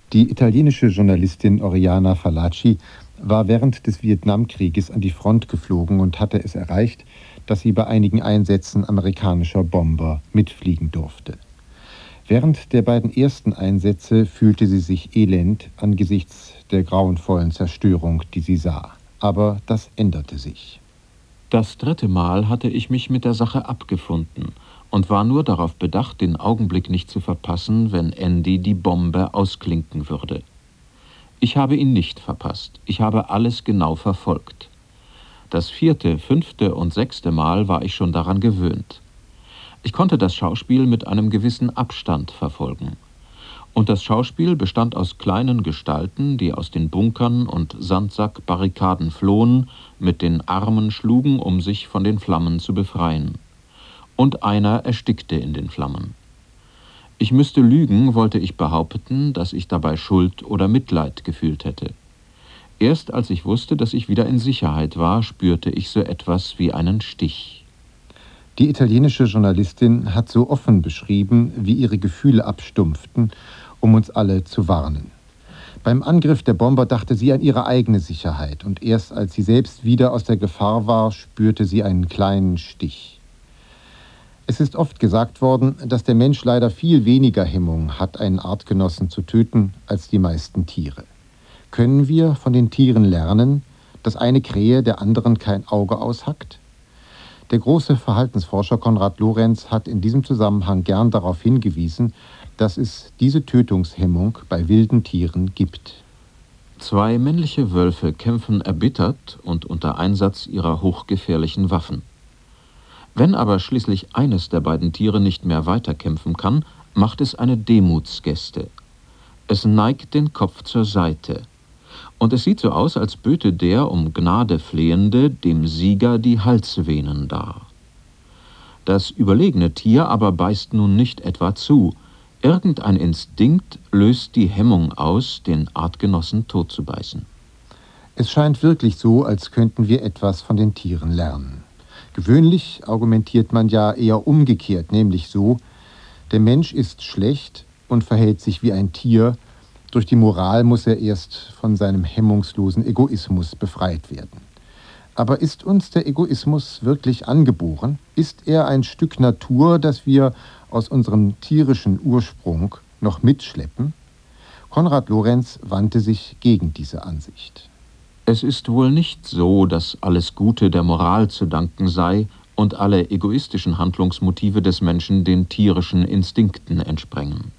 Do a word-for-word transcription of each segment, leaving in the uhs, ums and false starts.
Die italienische Journalistin Oriana Fallaci war während des Vietnamkrieges an die Front geflogen und hatte es erreicht, dass sie bei einigen Einsätzen amerikanischer Bomber mitfliegen durfte. Während der beiden ersten Einsätze fühlte sie sich elend angesichts der grauenvollen Zerstörung, die sie sah. Aber das änderte sich. Das dritte Mal hatte ich mich mit der Sache abgefunden und war nur darauf bedacht, den Augenblick nicht zu verpassen, wenn Andy die Bombe ausklinken würde. Ich habe ihn nicht verpasst. Ich habe alles genau verfolgt. Das vierte, fünfte und sechste Mal war ich schon daran gewöhnt. Ich konnte das Schauspiel mit einem gewissen Abstand verfolgen. Und das Schauspiel bestand aus kleinen Gestalten, die aus den Bunkern und Sandsackbarrikaden flohen, mit den Armen schlugen, um sich von den Flammen zu befreien. Und einer erstickte in den Flammen. Ich müsste lügen, wollte ich behaupten, dass ich dabei Schuld oder Mitleid gefühlt hätte. Erst als ich wusste, dass ich wieder in Sicherheit war, spürte ich so etwas wie einen Stich. Die italienische Journalistin hat so offen beschrieben, wie ihre Gefühle abstumpften, um uns alle zu warnen. Beim Angriff der Bomber dachte sie an ihre eigene Sicherheit und erst als sie selbst wieder aus der Gefahr war, spürte sie einen kleinen Stich. Es ist oft gesagt worden, dass der Mensch leider viel weniger Hemmung hat, einen Artgenossen zu töten, als die meisten Tiere. Können wir von den Tieren lernen, dass eine Krähe der anderen kein Auge aushackt? Der große Verhaltensforscher Konrad Lorenz hat in diesem Zusammenhang gern darauf hingewiesen, dass es diese Tötungshemmung bei wilden Tieren gibt. Zwei männliche Wölfe kämpfen erbittert und unter Einsatz ihrer hochgefährlichen Waffen. Wenn aber schließlich eines der beiden Tiere nicht mehr weiterkämpfen kann, macht es eine Demutsgeste. Es neigt den Kopf zur Seite. Und es sieht so aus, als böte der um Gnade Flehende dem Sieger die Halsvenen dar. Das überlegene Tier aber beißt nun nicht etwa zu. Irgendein Instinkt löst die Hemmung aus, den Artgenossen totzubeißen. Es scheint wirklich so, als könnten wir etwas von den Tieren lernen. Gewöhnlich argumentiert man ja eher umgekehrt, nämlich so: Der Mensch ist schlecht und verhält sich wie ein Tier. Durch die Moral muss er erst von seinem hemmungslosen Egoismus befreit werden. Aber ist uns der Egoismus wirklich angeboren? Ist er ein Stück Natur, das wir aus unserem tierischen Ursprung noch mitschleppen? Konrad Lorenz wandte sich gegen diese Ansicht. Es ist wohl nicht so, dass alles Gute der Moral zu danken sei und alle egoistischen Handlungsmotive des Menschen den tierischen Instinkten entsprengen.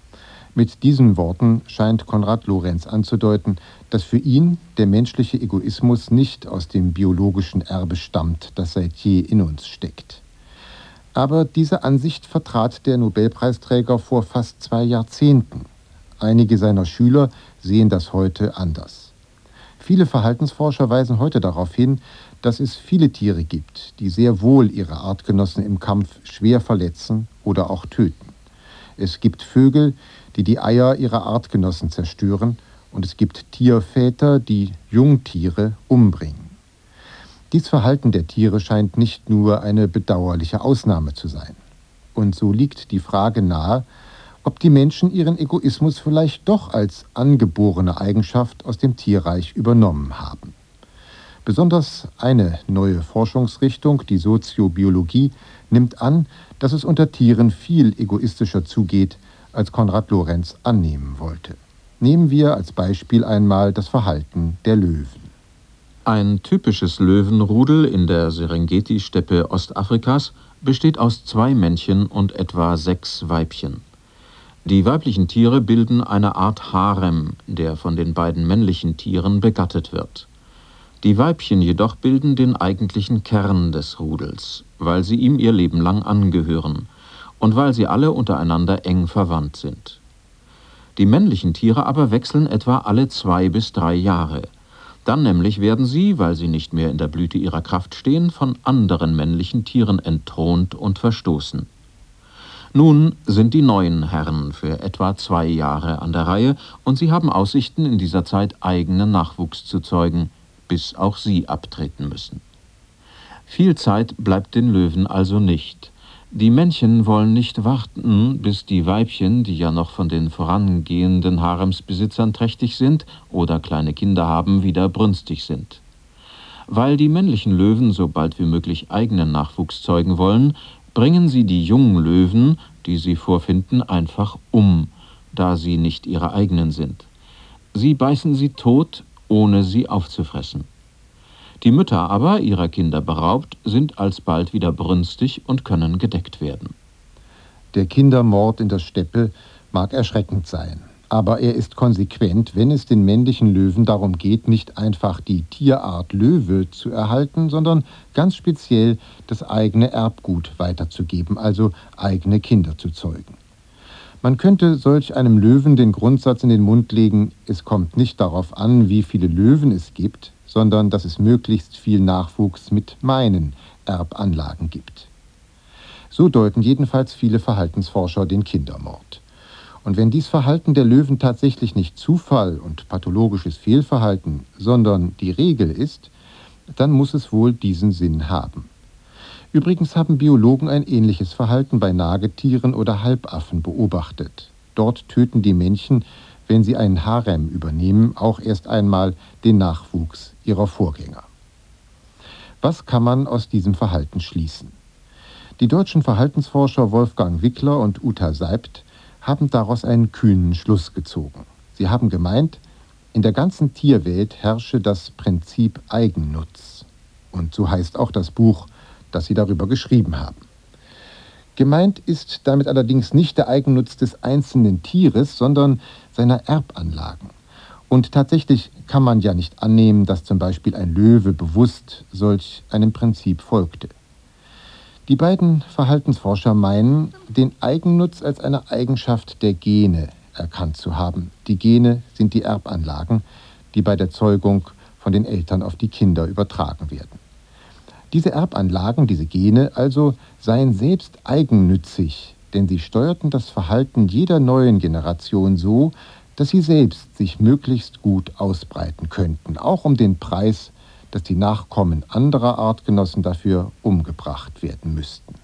Mit diesen Worten scheint Konrad Lorenz anzudeuten, dass für ihn der menschliche Egoismus nicht aus dem biologischen Erbe stammt, das seit je in uns steckt. Aber diese Ansicht vertrat der Nobelpreisträger vor fast zwei Jahrzehnten. Einige seiner Schüler sehen das heute anders. Viele Verhaltensforscher weisen heute darauf hin, dass es viele Tiere gibt, die sehr wohl ihre Artgenossen im Kampf schwer verletzen oder auch töten. Es gibt Vögel, die die Eier ihrer Artgenossen zerstören, und es gibt Tierväter, die Jungtiere umbringen. Dies Verhalten der Tiere scheint nicht nur eine bedauerliche Ausnahme zu sein. Und so liegt die Frage nahe, ob die Menschen ihren Egoismus vielleicht doch als angeborene Eigenschaft aus dem Tierreich übernommen haben. Besonders eine neue Forschungsrichtung, die Soziobiologie, nimmt an, dass es unter Tieren viel egoistischer zugeht, als Konrad Lorenz annehmen wollte. Nehmen wir als Beispiel einmal das Verhalten der Löwen. Ein typisches Löwenrudel in der Serengeti-Steppe Ostafrikas besteht aus zwei Männchen und etwa sechs Weibchen. Die weiblichen Tiere bilden eine Art Harem, der von den beiden männlichen Tieren begattet wird. Die Weibchen jedoch bilden den eigentlichen Kern des Rudels, weil sie ihm ihr Leben lang angehören und weil sie alle untereinander eng verwandt sind. Die männlichen Tiere aber wechseln etwa alle zwei bis drei Jahre. Dann nämlich werden sie, weil sie nicht mehr in der Blüte ihrer Kraft stehen, von anderen männlichen Tieren entthront und verstoßen. Nun sind die neuen Herren für etwa zwei Jahre an der Reihe und sie haben Aussichten, in dieser Zeit eigenen Nachwuchs zu zeugen, bis auch sie abtreten müssen. Viel Zeit bleibt den Löwen also nicht. Die Männchen wollen nicht warten, bis die Weibchen, die ja noch von den vorangehenden Haremsbesitzern trächtig sind oder kleine Kinder haben, wieder brünstig sind. Weil die männlichen Löwen so bald wie möglich eigenen Nachwuchs zeugen wollen, bringen sie die jungen Löwen, die sie vorfinden, einfach um, da sie nicht ihre eigenen sind. Sie beißen sie tot, ohne sie aufzufressen. Die Mütter aber, ihrer Kinder beraubt, sind alsbald wieder brünstig und können gedeckt werden. Der Kindermord in der Steppe mag erschreckend sein, aber er ist konsequent, wenn es den männlichen Löwen darum geht, nicht einfach die Tierart Löwe zu erhalten, sondern ganz speziell das eigene Erbgut weiterzugeben, also eigene Kinder zu zeugen. Man könnte solch einem Löwen den Grundsatz in den Mund legen, es kommt nicht darauf an, wie viele Löwen es gibt, sondern dass es möglichst viel Nachwuchs mit meinen Erbanlagen gibt. So deuten jedenfalls viele Verhaltensforscher den Kindermord. Und wenn dies Verhalten der Löwen tatsächlich nicht Zufall und pathologisches Fehlverhalten, sondern die Regel ist, dann muss es wohl diesen Sinn haben. Übrigens haben Biologen ein ähnliches Verhalten bei Nagetieren oder Halbaffen beobachtet. Dort töten die Männchen, wenn sie einen Harem übernehmen, auch erst einmal den Nachwuchs ihrer Vorgänger. Was kann man aus diesem Verhalten schließen? Die deutschen Verhaltensforscher Wolfgang Wickler und Uta Seibt haben daraus einen kühnen Schluss gezogen. Sie haben gemeint, in der ganzen Tierwelt herrsche das Prinzip Eigennutz. Und so heißt auch das Buch, das sie darüber geschrieben haben. Gemeint ist damit allerdings nicht der Eigennutz des einzelnen Tieres, sondern seiner Erbanlagen. Und tatsächlich kann man ja nicht annehmen, dass zum Beispiel ein Löwe bewusst solch einem Prinzip folgte. Die beiden Verhaltensforscher meinen, den Eigennutz als eine Eigenschaft der Gene erkannt zu haben. Die Gene sind die Erbanlagen, die bei der Zeugung von den Eltern auf die Kinder übertragen werden. Diese Erbanlagen, diese Gene also, seien selbst eigennützig, denn sie steuerten das Verhalten jeder neuen Generation so, dass sie selbst sich möglichst gut ausbreiten könnten, auch um den Preis, dass die Nachkommen anderer Artgenossen dafür umgebracht werden müssten.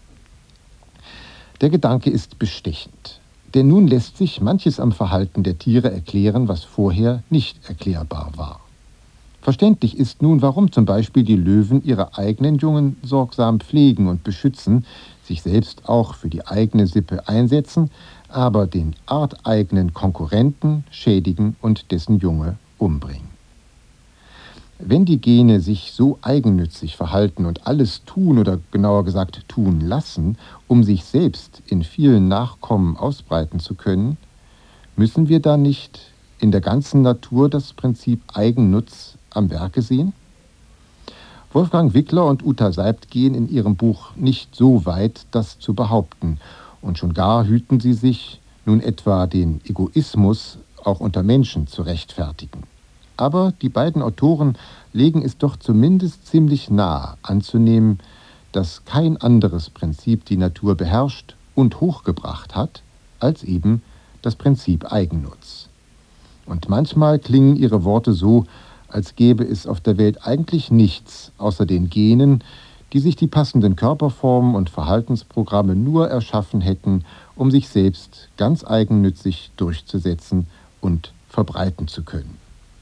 Der Gedanke ist bestechend, denn nun lässt sich manches am Verhalten der Tiere erklären, was vorher nicht erklärbar war. Verständlich ist nun, warum zum Beispiel die Löwen ihre eigenen Jungen sorgsam pflegen und beschützen, sich selbst auch für die eigene Sippe einsetzen, aber den arteigenen Konkurrenten schädigen und dessen Junge umbringen. Wenn die Gene sich so eigennützig verhalten und alles tun oder genauer gesagt tun lassen, um sich selbst in vielen Nachkommen ausbreiten zu können, müssen wir da nicht in der ganzen Natur das Prinzip Eigennutz am Werke sehen? Wolfgang Wickler und Uta Seibt gehen in ihrem Buch nicht so weit, das zu behaupten, und schon gar hüten sie sich, nun etwa den Egoismus auch unter Menschen zu rechtfertigen. Aber die beiden Autoren legen es doch zumindest ziemlich nahe anzunehmen, dass kein anderes Prinzip die Natur beherrscht und hochgebracht hat, als eben das Prinzip Eigennutz. Und manchmal klingen ihre Worte so, als gäbe es auf der Welt eigentlich nichts außer den Genen, die sich die passenden Körperformen und Verhaltensprogramme nur erschaffen hätten, um sich selbst ganz eigennützig durchzusetzen und verbreiten zu können.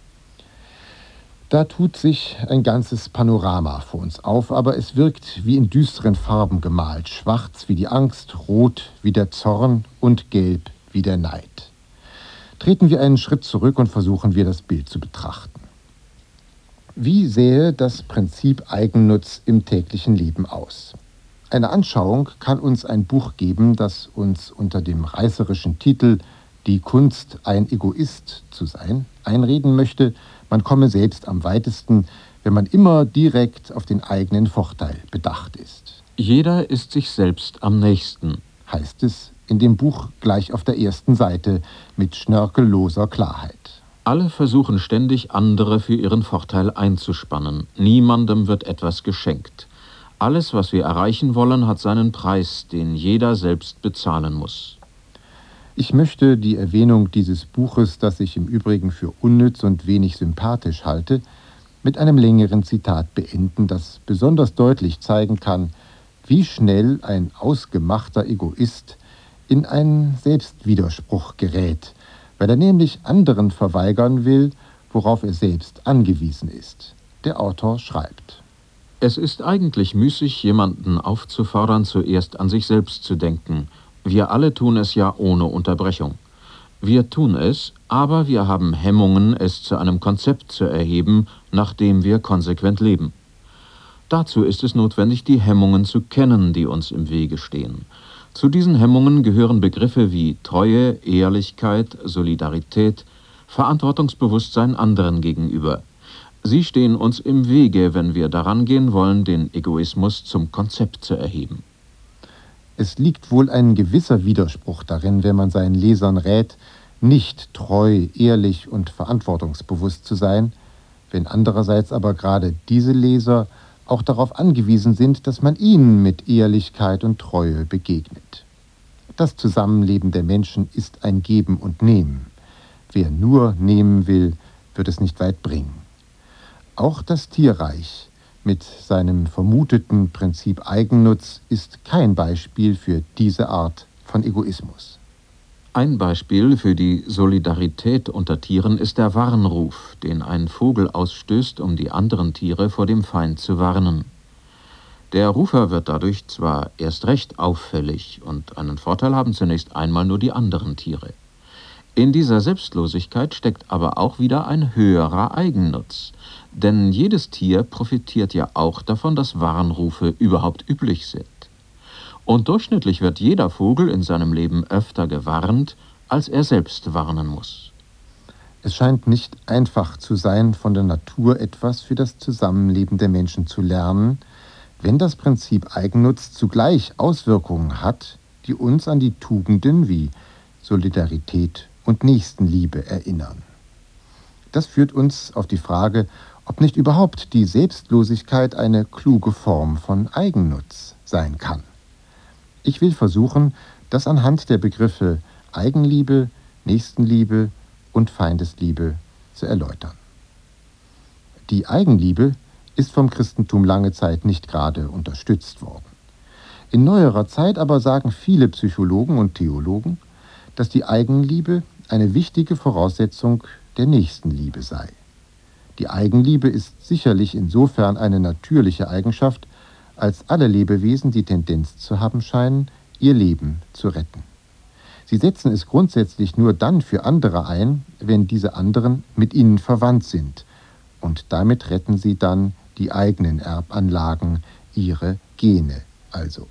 Da tut sich ein ganzes Panorama vor uns auf, aber es wirkt wie in düsteren Farben gemalt, schwarz wie die Angst, rot wie der Zorn und gelb wie der Neid. Treten wir einen Schritt zurück und versuchen wir, das Bild zu betrachten. Wie sähe das Prinzip Eigennutz im täglichen Leben aus? Eine Anschauung kann uns ein Buch geben, das uns unter dem reißerischen Titel »Die Kunst, ein Egoist zu sein« einreden möchte, man komme selbst am weitesten, wenn man immer direkt auf den eigenen Vorteil bedacht ist. Jeder ist sich selbst am nächsten, heißt es in dem Buch gleich auf der ersten Seite mit schnörkelloser Klarheit. Alle versuchen ständig, andere für ihren Vorteil einzuspannen. Niemandem wird etwas geschenkt. Alles, was wir erreichen wollen, hat seinen Preis, den jeder selbst bezahlen muss. Ich möchte die Erwähnung dieses Buches, das ich im Übrigen für unnütz und wenig sympathisch halte, mit einem längeren Zitat beenden, das besonders deutlich zeigen kann, wie schnell ein ausgemachter Egoist in einen Selbstwiderspruch gerät, weil er nämlich anderen verweigern will, worauf er selbst angewiesen ist. Der Autor schreibt: Es ist eigentlich müßig, jemanden aufzufordern, zuerst an sich selbst zu denken. Wir alle tun es ja ohne Unterbrechung. Wir tun es, aber wir haben Hemmungen, es zu einem Konzept zu erheben, nach dem wir konsequent leben. Dazu ist es notwendig, die Hemmungen zu kennen, die uns im Wege stehen. Zu diesen Hemmungen gehören Begriffe wie Treue, Ehrlichkeit, Solidarität, Verantwortungsbewusstsein anderen gegenüber. Sie stehen uns im Wege, wenn wir daran gehen wollen, den Egoismus zum Konzept zu erheben. Es liegt wohl ein gewisser Widerspruch darin, wenn man seinen Lesern rät, nicht treu, ehrlich und verantwortungsbewusst zu sein, wenn andererseits aber gerade diese Leser auch darauf angewiesen sind, dass man ihnen mit Ehrlichkeit und Treue begegnet. Das Zusammenleben der Menschen ist ein Geben und Nehmen. Wer nur nehmen will, wird es nicht weit bringen. Auch das Tierreich mit seinem vermuteten Prinzip Eigennutz ist kein Beispiel für diese Art von Egoismus. Ein Beispiel für die Solidarität unter Tieren ist der Warnruf, den ein Vogel ausstößt, um die anderen Tiere vor dem Feind zu warnen. Der Rufer wird dadurch zwar erst recht auffällig und einen Vorteil haben zunächst einmal nur die anderen Tiere. In dieser Selbstlosigkeit steckt aber auch wieder ein höherer Eigennutz. Denn jedes Tier profitiert ja auch davon, dass Warnrufe überhaupt üblich sind. Und durchschnittlich wird jeder Vogel in seinem Leben öfter gewarnt, als er selbst warnen muss. Es scheint nicht einfach zu sein, von der Natur etwas für das Zusammenleben der Menschen zu lernen, wenn das Prinzip Eigennutz zugleich Auswirkungen hat, die uns an die Tugenden wie Solidarität und Nächstenliebe erinnern. Das führt uns auf die Frage, ob nicht überhaupt die Selbstlosigkeit eine kluge Form von Eigennutz sein kann. Ich will versuchen, das anhand der Begriffe Eigenliebe, Nächstenliebe und Feindesliebe zu erläutern. Die Eigenliebe ist vom Christentum lange Zeit nicht gerade unterstützt worden. In neuerer Zeit aber sagen viele Psychologen und Theologen, dass die Eigenliebe eine wichtige Voraussetzung der Nächstenliebe sei. Die Eigenliebe ist sicherlich insofern eine natürliche Eigenschaft, als alle Lebewesen die Tendenz zu haben scheinen, ihr Leben zu retten. Sie setzen es grundsätzlich nur dann für andere ein, wenn diese anderen mit ihnen verwandt sind, und damit retten sie dann die eigenen Erbanlagen, ihre Gene also.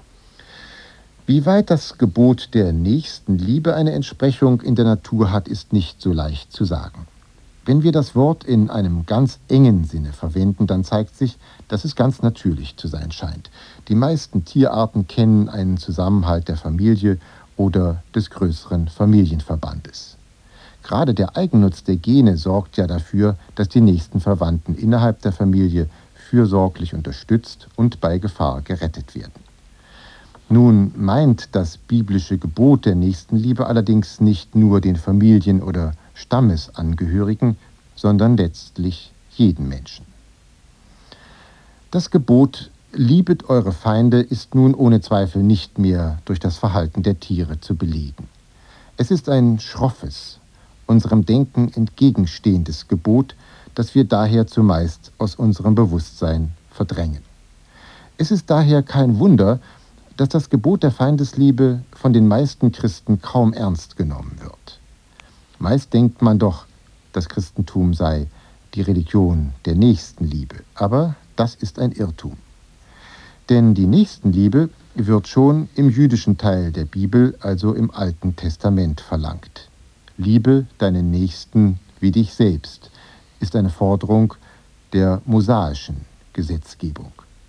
Wie weit das Gebot der Nächstenliebe eine Entsprechung in der Natur hat, ist nicht so leicht zu sagen. Wenn wir das Wort in einem ganz engen Sinne verwenden, dann zeigt sich, dass es ganz natürlich zu sein scheint. Die meisten Tierarten kennen einen Zusammenhalt der Familie oder des größeren Familienverbandes. Gerade der Eigennutz der Gene sorgt ja dafür, dass die nächsten Verwandten innerhalb der Familie fürsorglich unterstützt und bei Gefahr gerettet werden. Nun meint das biblische Gebot der Nächstenliebe allerdings nicht nur den Familien- oder Stammesangehörigen, sondern letztlich jeden Menschen. Das Gebot „Liebet eure Feinde“ ist nun ohne Zweifel nicht mehr durch das Verhalten der Tiere zu belegen. Es ist ein schroffes, unserem Denken entgegenstehendes Gebot, das wir daher zumeist aus unserem Bewusstsein verdrängen. Es ist daher kein Wunder, dass das Gebot der Feindesliebe von den meisten Christen kaum ernst genommen wird. Meist denkt man doch, das Christentum sei die Religion der Nächstenliebe, aber das ist ein Irrtum. Denn die Nächstenliebe wird schon im jüdischen Teil der Bibel, also im Alten Testament, verlangt. Liebe deinen Nächsten wie dich selbst ist eine Forderung der mosaischen Gesetzgebung.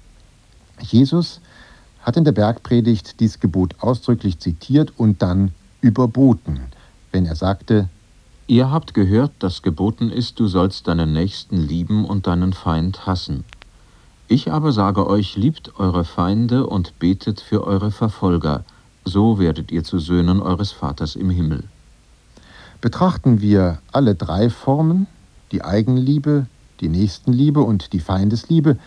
Jesus hat in der Bergpredigt dieses Gebot ausdrücklich zitiert und dann überboten, wenn er sagte: Ihr habt gehört, dass geboten ist, du sollst deinen Nächsten lieben und deinen Feind hassen. Ich aber sage euch, liebt eure Feinde und betet für eure Verfolger, so werdet ihr zu Söhnen eures Vaters im Himmel. Betrachten wir alle drei Formen, die Eigenliebe, die Nächstenliebe und die Feindesliebe,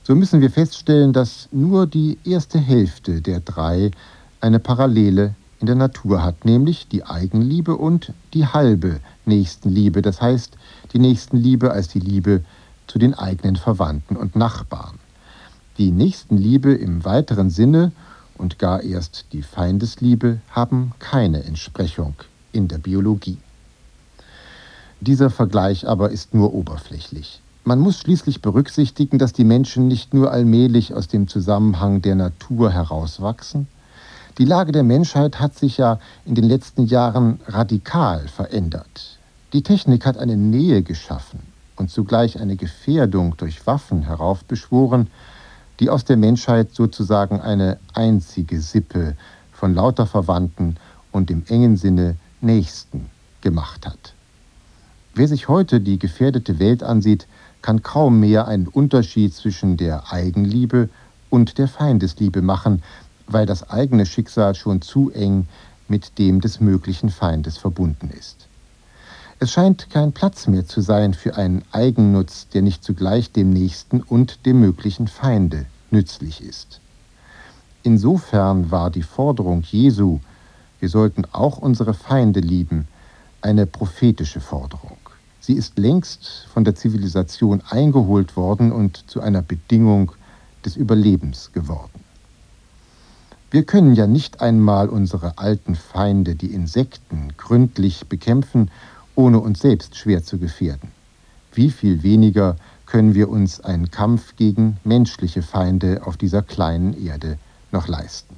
So müssen wir feststellen, dass nur die erste Hälfte der drei eine Parallele in der Natur hat, nämlich die Eigenliebe und die halbe Nächstenliebe, das heißt die Nächstenliebe als die Liebe zu den eigenen Verwandten und Nachbarn. Die Nächstenliebe im weiteren Sinne und gar erst die Feindesliebe haben keine Entsprechung in der Biologie. Dieser Vergleich aber ist nur oberflächlich. Man muss schließlich berücksichtigen, dass die Menschen nicht nur allmählich aus dem Zusammenhang der Natur herauswachsen. Die Lage der Menschheit hat sich ja in den letzten Jahren radikal verändert. Die Technik hat eine Nähe geschaffen und zugleich eine Gefährdung durch Waffen heraufbeschworen, die aus der Menschheit sozusagen eine einzige Sippe von lauter Verwandten und im engen Sinne Nächsten gemacht hat. Wer sich heute die gefährdete Welt ansieht, kann kaum mehr einen Unterschied zwischen der Eigenliebe und der Feindesliebe machen, weil das eigene Schicksal schon zu eng mit dem des möglichen Feindes verbunden ist. Es scheint kein Platz mehr zu sein für einen Eigennutz, der nicht zugleich dem Nächsten und dem möglichen Feinde nützlich ist. Insofern war die Forderung Jesu, wir sollten auch unsere Feinde lieben, eine prophetische Forderung. Sie ist längst von der Zivilisation eingeholt worden und zu einer Bedingung des Überlebens geworden. Wir können ja nicht einmal unsere alten Feinde, die Insekten, gründlich bekämpfen, ohne uns selbst schwer zu gefährden. Wie viel weniger können wir uns einen Kampf gegen menschliche Feinde auf dieser kleinen Erde noch leisten.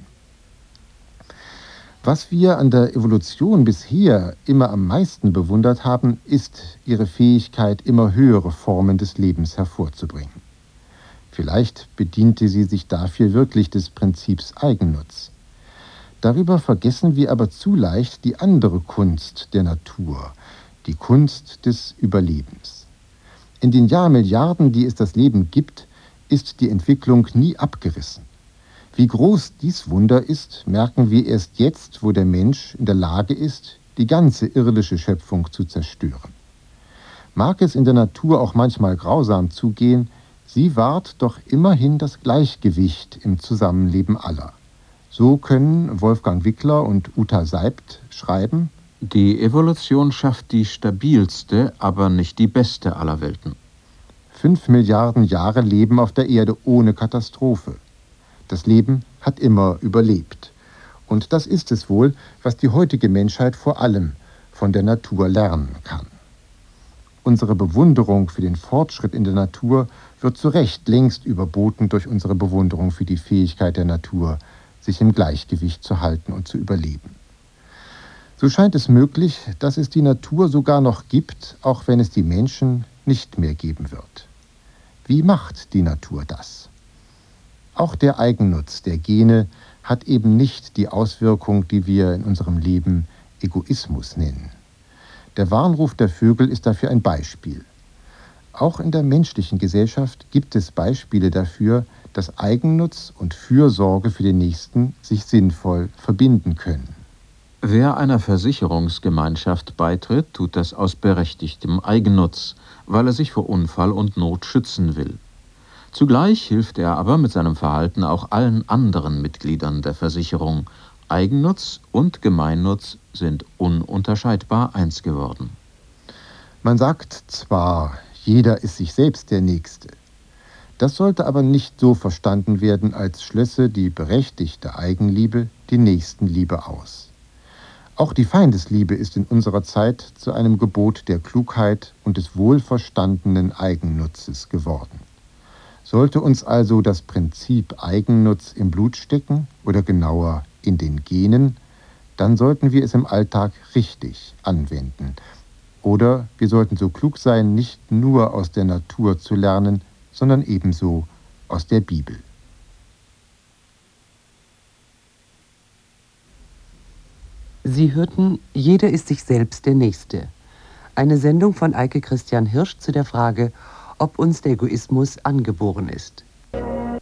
Was wir an der Evolution bisher immer am meisten bewundert haben, ist ihre Fähigkeit, immer höhere Formen des Lebens hervorzubringen. Vielleicht bediente sie sich dafür wirklich des Prinzips Eigennutz. Darüber vergessen wir aber zu leicht die andere Kunst der Natur, die Kunst des Überlebens. In den Jahrmilliarden, die es das Leben gibt, ist die Entwicklung nie abgerissen. Wie groß dies Wunder ist, merken wir erst jetzt, wo der Mensch in der Lage ist, die ganze irdische Schöpfung zu zerstören. Mag es in der Natur auch manchmal grausam zugehen, sie wahrt doch immerhin das Gleichgewicht im Zusammenleben aller. So können Wolfgang Wickler und Uta Seibt schreiben: Die Evolution schafft die stabilste, aber nicht die beste aller Welten. Fünf Milliarden Jahre leben auf der Erde ohne Katastrophe. Das Leben hat immer überlebt. Und das ist es wohl, was die heutige Menschheit vor allem von der Natur lernen kann. Unsere Bewunderung für den Fortschritt in der Natur wird zu Recht längst überboten durch unsere Bewunderung für die Fähigkeit der Natur, sich im Gleichgewicht zu halten und zu überleben. So scheint es möglich, dass es die Natur sogar noch gibt, auch wenn es die Menschen nicht mehr geben wird. Wie macht die Natur das? Auch der Eigennutz der Gene hat eben nicht die Auswirkung, die wir in unserem Leben Egoismus nennen. Der Warnruf der Vögel ist dafür ein Beispiel. Auch in der menschlichen Gesellschaft gibt es Beispiele dafür, dass Eigennutz und Fürsorge für den Nächsten sich sinnvoll verbinden können. Wer einer Versicherungsgemeinschaft beitritt, tut das aus berechtigtem Eigennutz, weil er sich vor Unfall und Not schützen will. Zugleich hilft er aber mit seinem Verhalten auch allen anderen Mitgliedern der Versicherung. Eigennutz und Gemeinnutz sind ununterscheidbar eins geworden. Man sagt zwar, jeder ist sich selbst der Nächste. Das sollte aber nicht so verstanden werden, als schlösse die berechtigte Eigenliebe die Nächstenliebe aus. Auch die Feindesliebe ist in unserer Zeit zu einem Gebot der Klugheit und des wohlverstandenen Eigennutzes geworden. Sollte uns also das Prinzip Eigennutz im Blut stecken oder genauer in den Genen, dann sollten wir es im Alltag richtig anwenden. Oder wir sollten so klug sein, nicht nur aus der Natur zu lernen, sondern ebenso aus der Bibel. Sie hörten Jeder ist sich selbst der Nächste. Eine Sendung von Eike Christian Hirsch zu der Frage, ob uns der Egoismus angeboren ist.